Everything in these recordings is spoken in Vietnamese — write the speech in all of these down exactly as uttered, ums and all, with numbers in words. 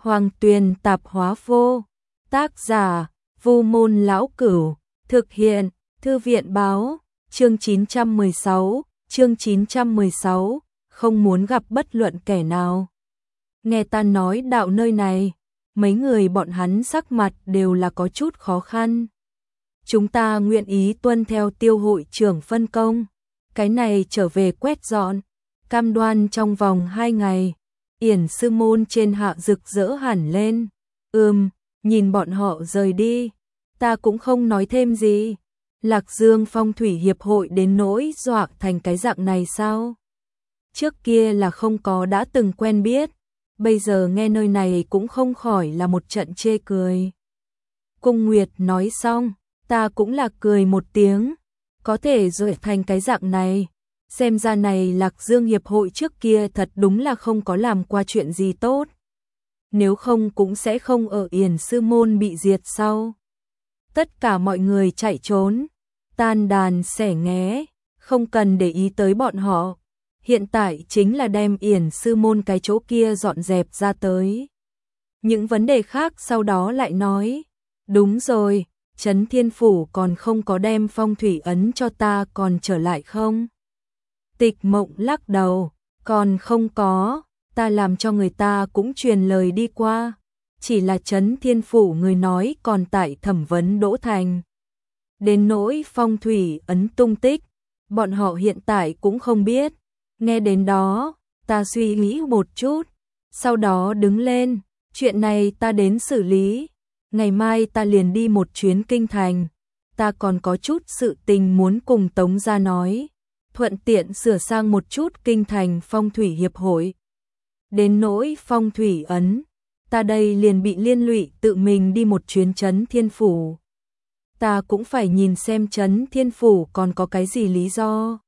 Hoàng Tuyền Tạp Hóa Vô. Tác giả: Vu Môn Lão Cửu. Thực hiện: Thư viện báo. Chương chín trăm mười sáu. Chương chín trăm mười sáu. Không muốn gặp bất luận kẻ nào. Nghe ta nói đạo nơi này, mấy người bọn hắn sắc mặt đều là có chút khó khăn. Chúng ta nguyện ý tuân theo Tiêu hội trưởng phân công, cái này trở về quét dọn, cam đoan trong vòng hai ngày, Yển sư môn trên hạ rực rỡ hẳn lên. Ừm, nhìn bọn họ rời đi, ta cũng không nói thêm gì. Lạc Dương Phong thủy hiệp hội đến nỗi dọa thành cái dạng này sao? Trước kia là không có đã từng quen biết, bây giờ nghe nơi này cũng không khỏi là một trận chê cười. Cung Nguyệt nói xong, ta cũng là cười một tiếng, có thể rồi thành cái dạng này, xem ra này Lạc Dương hiệp hội trước kia thật đúng là không có làm qua chuyện gì tốt. Nếu không cũng sẽ không ở Yển sư môn bị diệt sau. Tất cả mọi người chạy trốn, tan đàn xẻ nghé, không cần để ý tới bọn họ. Hiện tại chính là đem Yển sư môn cái chỗ kia dọn dẹp ra tới. Những vấn đề khác sau đó lại nói. Đúng rồi, Trấn Thiên Phủ còn không có đem phong thủy ấn cho ta còn trở lại không? Tịch Mộng lắc đầu, còn không có, ta làm cho người ta cũng truyền lời đi qua. Chỉ là Trấn Thiên Phủ người nói còn tại thẩm vấn Đỗ Thành. Đến nỗi phong thủy ấn tung tích, bọn họ hiện tại cũng không biết. Nghe đến đó, ta suy nghĩ một chút, sau đó đứng lên, chuyện này ta đến xử lý. Ngày mai ta liền đi một chuyến kinh thành, ta còn có chút sự tình muốn cùng Tống gia nói, thuận tiện sửa sang một chút kinh thành phong thủy hiệp hội. Đến nỗi phong thủy ấn, ta đây liền bị liên lụy tự mình đi một chuyến Trấn Thiên Phủ. Ta cũng phải nhìn xem Trấn Thiên Phủ còn có cái gì lý do.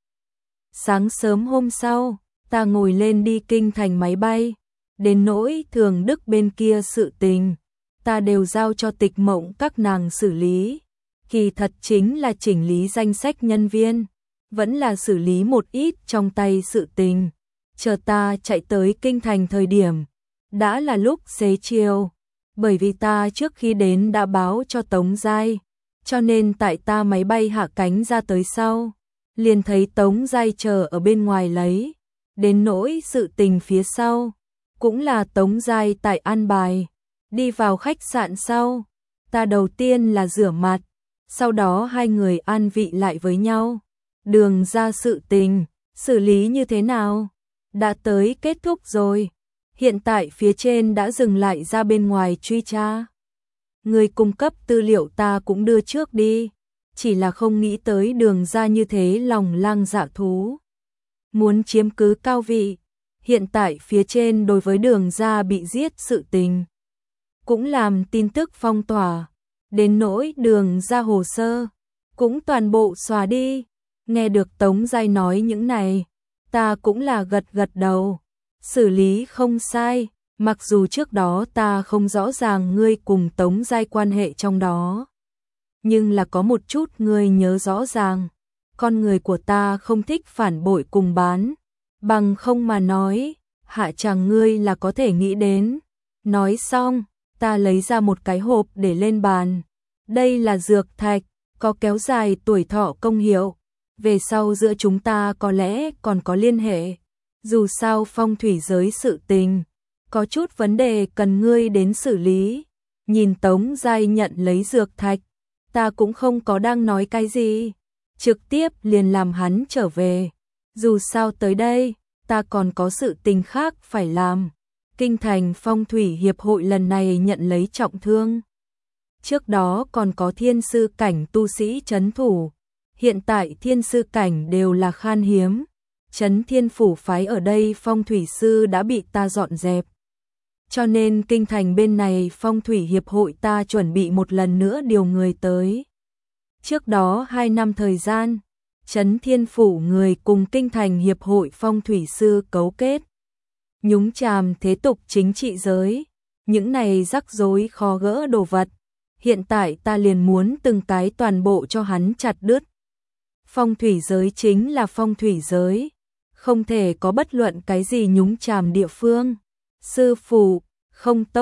Sáng sớm hôm sau, ta ngồi lên đi kinh thành máy bay, đến nỗi Thường Đức bên kia sự tình, ta đều giao cho Tịch Mộng các nàng xử lý. Kỳ thật chính là chỉnh lý danh sách nhân viên, vẫn là xử lý một ít trong tay sự tình. Chờ ta chạy tới kinh thành thời điểm, đã là lúc xế chiều, bởi vì ta trước khi đến đã báo cho Tống Giai, cho nên tại ta máy bay hạ cánh ra tới sau, liền thấy Tống Giai chờ ở bên ngoài lấy. Đến nỗi sự tình phía sau, cũng là Tống Giai tại an bài. Đi vào khách sạn sau, ta đầu tiên là rửa mặt, sau đó hai người an vị lại với nhau. Đường ra sự tình, xử lý như thế nào? Đã tới kết thúc rồi. Hiện tại phía trên đã dừng lại ra bên ngoài truy tra. Người cung cấp tư liệu ta cũng đưa trước đi, chỉ là không nghĩ tới Đường ra như thế lòng lang dạ thú, muốn chiếm cứ cao vị. Hiện tại phía trên đối với Đường ra bị giết sự tình cũng làm tin tức phong tỏa, đến nỗi Đường ra hồ sơ cũng toàn bộ xóa đi. Nghe được Tống Giai nói những này, ta cũng là gật gật đầu. Xử lý không sai, mặc dù trước đó ta không rõ ràng ngươi cùng Tống Giai quan hệ trong đó, nhưng là có một chút ngươi nhớ rõ ràng. Con người của ta không thích phản bội cùng bán, bằng không mà nói, hạ chàng ngươi là có thể nghĩ đến. Nói xong, ta lấy ra một cái hộp để lên bàn. Đây là dược thạch, có kéo dài tuổi thọ công hiệu. Về sau giữa chúng ta có lẽ còn có liên hệ. Dù sao phong thủy giới sự tình, có chút vấn đề cần ngươi đến xử lý. Nhìn Tống Giai nhận lấy dược thạch, ta cũng không có đang nói cái gì, trực tiếp liền làm hắn trở về. Dù sao tới đây, ta còn có sự tình khác phải làm. Kinh thành phong thủy hiệp hội lần này nhận lấy trọng thương. Trước đó còn có thiên sư cảnh tu sĩ trấn thủ, hiện tại thiên sư cảnh đều là khan hiếm. Trấn Thiên Phủ phái ở đây phong thủy sư đã bị ta dọn dẹp, cho nên kinh thành bên này phong thủy hiệp hội ta chuẩn bị một lần nữa điều người tới. Trước đó hai năm thời gian, Trấn Thiên Phủ người cùng kinh thành hiệp hội phong thủy sư cấu kết, nhúng chàm thế tục chính trị giới, những này rắc rối khó gỡ đồ vật. Hiện tại ta liền muốn từng cái toàn bộ cho hắn chặt đứt. Phong thủy giới chính là phong thủy giới, không thể có bất luận cái gì nhúng chàm địa phương. Sư phụ, không tốt,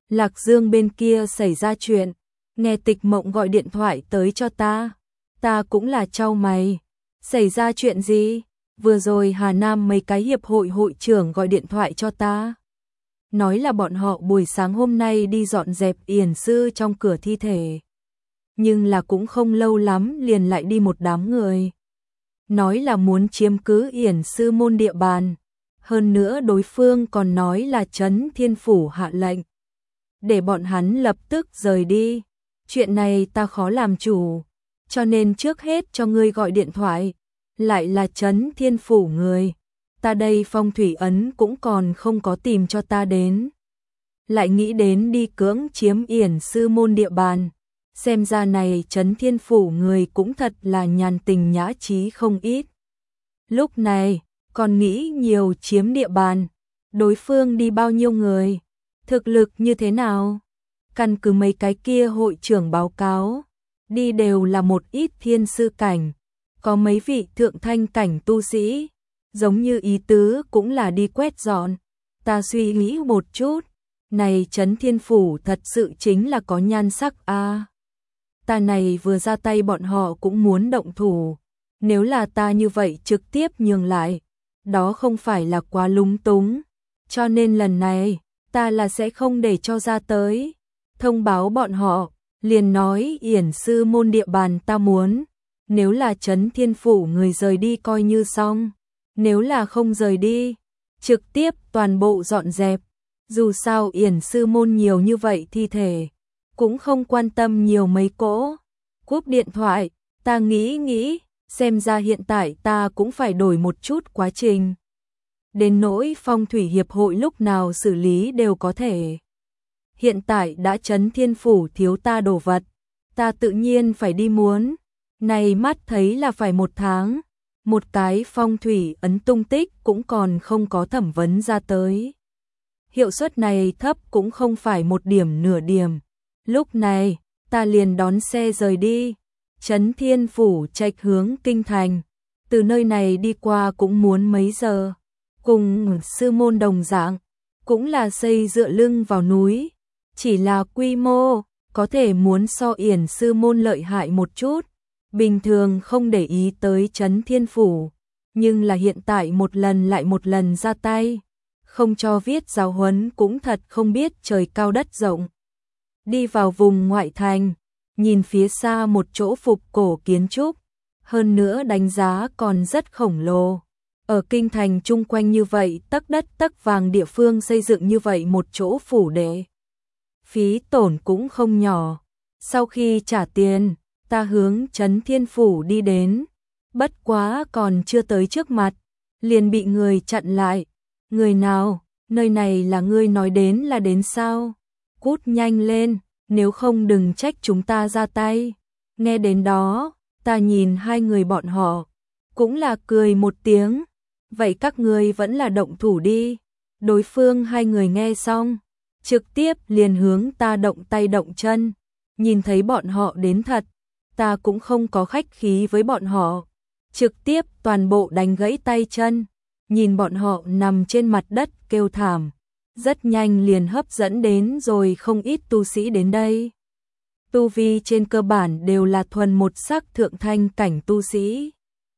Lạc Dương bên kia xảy ra chuyện, nghe Tịch Mộng gọi điện thoại tới cho ta. Ta cũng là chau mày. Xảy ra chuyện gì? Vừa rồi Hà Nam mấy cái hiệp hội hội trưởng gọi điện thoại cho ta. Nói là bọn họ buổi sáng hôm nay đi dọn dẹp yển sư trong cửa thi thể. Nhưng là cũng không lâu lắm liền lại đi một đám người. Nói là muốn chiếm cứ yển sư môn địa bàn. Hơn nữa đối phương còn nói là Trấn Thiên Phủ hạ lệnh để bọn hắn lập tức rời đi. Chuyện này ta khó làm chủ, cho nên trước hết cho ngươi gọi điện thoại. Lại là Trấn Thiên Phủ người. Ta đây phong thủy ấn cũng còn không có tìm cho ta đến. Lại nghĩ đến đi cưỡng chiếm yển sư môn địa bàn. Xem ra này Trấn Thiên Phủ người cũng thật là nhàn tình nhã trí không ít. Lúc này, còn nghĩ nhiều chiếm địa bàn. Đối phương đi bao nhiêu người? Thực lực như thế nào? Căn cứ mấy cái kia hội trưởng báo cáo. Đi đều là một ít thiên sư cảnh. Có mấy vị thượng thanh cảnh tu sĩ. Giống như ý tứ cũng là đi quét dọn. Ta suy nghĩ một chút. Này Trấn Thiên Phủ thật sự chính là có nhan sắc a. À, ta này vừa ra tay bọn họ cũng muốn động thủ. Nếu là ta như vậy trực tiếp nhường lại, đó không phải là quá lúng túng. Cho nên lần này, ta là sẽ không để cho ra tới. Thông báo bọn họ, liền nói yển sư môn địa bàn ta muốn. Nếu là Trấn Thiên Phủ người rời đi coi như xong. Nếu là không rời đi, trực tiếp toàn bộ dọn dẹp. Dù sao yển sư môn nhiều như vậy thi thể, cũng không quan tâm nhiều mấy cỗ. Cúp điện thoại, ta nghĩ nghĩ, xem ra hiện tại ta cũng phải đổi một chút quá trình. Đến nỗi phong thủy hiệp hội lúc nào xử lý đều có thể. Hiện tại đã Trấn Thiên Phủ thiếu ta đồ vật, ta tự nhiên phải đi muốn. Này mắt thấy là phải một tháng, một cái phong thủy ấn tung tích cũng còn không có thẩm vấn ra tới. Hiệu suất này thấp cũng không phải một điểm nửa điểm. Lúc này, ta liền đón xe rời đi. Trấn Thiên Phủ trạch hướng kinh thành. Từ nơi này đi qua cũng muốn mấy giờ. Cùng sư môn đồng dạng, cũng là xây dựa lưng vào núi. Chỉ là quy mô, có thể muốn so yển sư môn lợi hại một chút. Bình thường không để ý tới Trấn Thiên Phủ. Nhưng là hiện tại một lần lại một lần ra tay. Không cho viết giáo huấn cũng thật không biết trời cao đất rộng. Đi vào vùng ngoại thành, nhìn phía xa một chỗ phục cổ kiến trúc, hơn nữa đánh giá còn rất khổng lồ. Ở kinh thành chung quanh như vậy, tấc đất tấc vàng địa phương xây dựng như vậy một chỗ phủ đệ. Phí tổn cũng không nhỏ. Sau khi trả tiền, ta hướng Trấn Thiên Phủ đi đến. Bất quá còn chưa tới trước mặt, liền bị người chặn lại. Người nào, nơi này là ngươi nói đến là đến sao? Cút nhanh lên, nếu không đừng trách chúng ta ra tay. Nghe đến đó, ta nhìn hai người bọn họ, cũng là cười một tiếng. Vậy các ngươi vẫn là động thủ đi. Đối phương hai người nghe xong, trực tiếp liền hướng ta động tay động chân. Nhìn thấy bọn họ đến thật, ta cũng không có khách khí với bọn họ. Trực tiếp toàn bộ đánh gãy tay chân. Nhìn bọn họ nằm trên mặt đất kêu thảm, rất nhanh liền hấp dẫn đến rồi không ít tu sĩ đến đây. Tu vi trên cơ bản đều là thuần một sắc thượng thanh cảnh tu sĩ.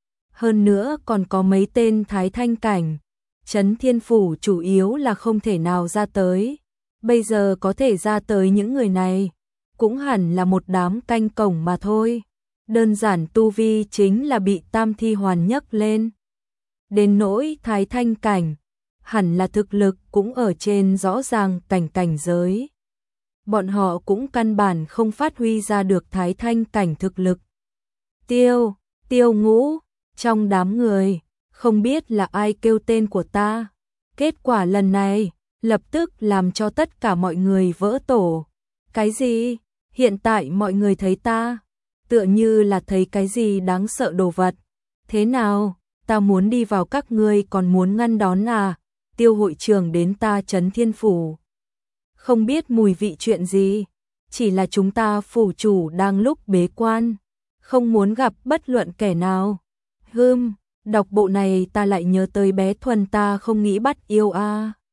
Hơn nữa còn có mấy tên thái thanh cảnh. Trấn Thiên Phủ chủ yếu là không thể nào ra tới. Bây giờ có thể ra tới những người này, cũng hẳn là một đám canh cổng mà thôi. Đơn giản tu vi chính là bị tam thi hoàn nhấc lên. Đến nỗi thái thanh cảnh, hẳn là thực lực cũng ở trên rõ ràng cảnh cảnh giới. Bọn họ cũng căn bản không phát huy ra được thái thanh cảnh thực lực. Tiêu, tiêu ngũ, trong đám người, không biết là ai kêu tên của ta. Kết quả lần này, lập tức làm cho tất cả mọi người vỡ tổ. Cái gì? Hiện tại mọi người thấy ta, tựa như là thấy cái gì đáng sợ đồ vật. Thế nào? Ta muốn đi vào các ngươi còn muốn ngăn đón à? Tiêu hội trưởng đến ta Trấn Thiên Phủ. Không biết mùi vị chuyện gì, chỉ là chúng ta phủ chủ đang lúc bế quan, không muốn gặp bất luận kẻ nào. Hừm, đọc bộ này ta lại nhớ tới bé Thuần ta không nghĩ bắt yêu a. À.